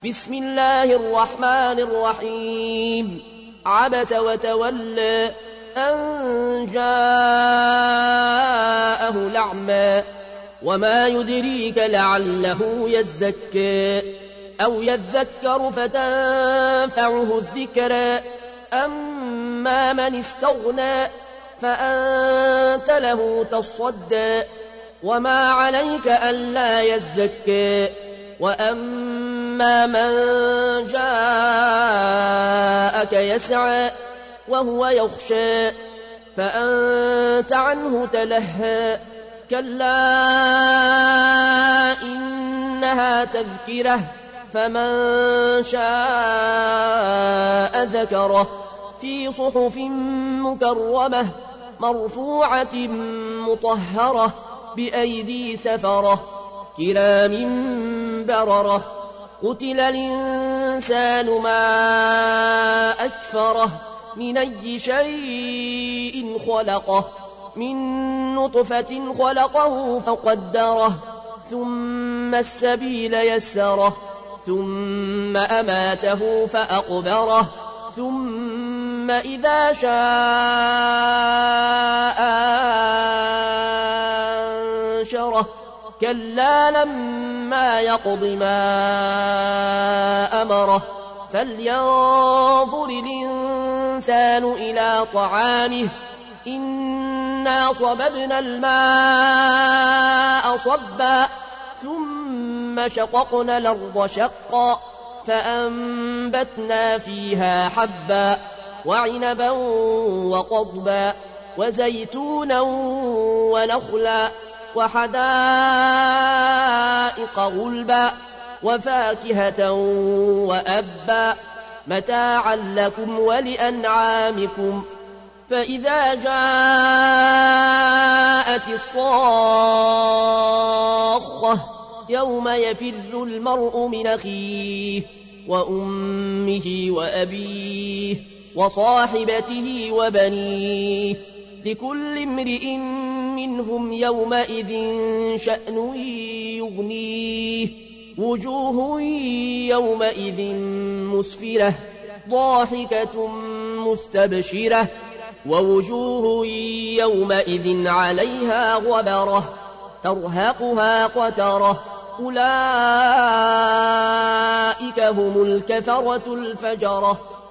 بسم الله الرحمن الرحيم عبس وتولى أن جاءه الأعمى وما يدريك لعله يزكى أو يذكر فتنفعه الذكرى أما من استغنى فأنت له تصدى وما عليك ألا يزكى وأما من جاءك يسعى وهو يخشى فأنت عنه تلهى كلا إنها تذكرة فمن شاء ذكره في صحف مكرمة مرفوعة مطهرة بأيدي سفرة كرام بررة قتل الإنسان ما أكفره من أي شيء خلقه من نطفة خلقه فقدره ثم السبيل يسره ثم أماته فأقبره ثم إذا شاء أنشره كلا لما يقض ما أمره فلينظر الإنسان إلى طعامه إنا صببنا الماء صبا ثم شققنا الأرض شقا فأنبتنا فيها حبا وعنبا وقضبا وزيتونا ونخلا وحدائق غلبا وفاكهة وأبا متاعا لكم ولأنعامكم فإذا جاءت الصاخة يوم يفر المرء من أخيه وأمه وأبيه وصاحبته وبنيه لكل امرئ منهم يومئذ شأن يغنيه وجوه يومئذ مسفرة ضاحكة مستبشرة ووجوه يومئذ عليها غبرة ترهقها قترة أولئك هم الكفرة الفجرة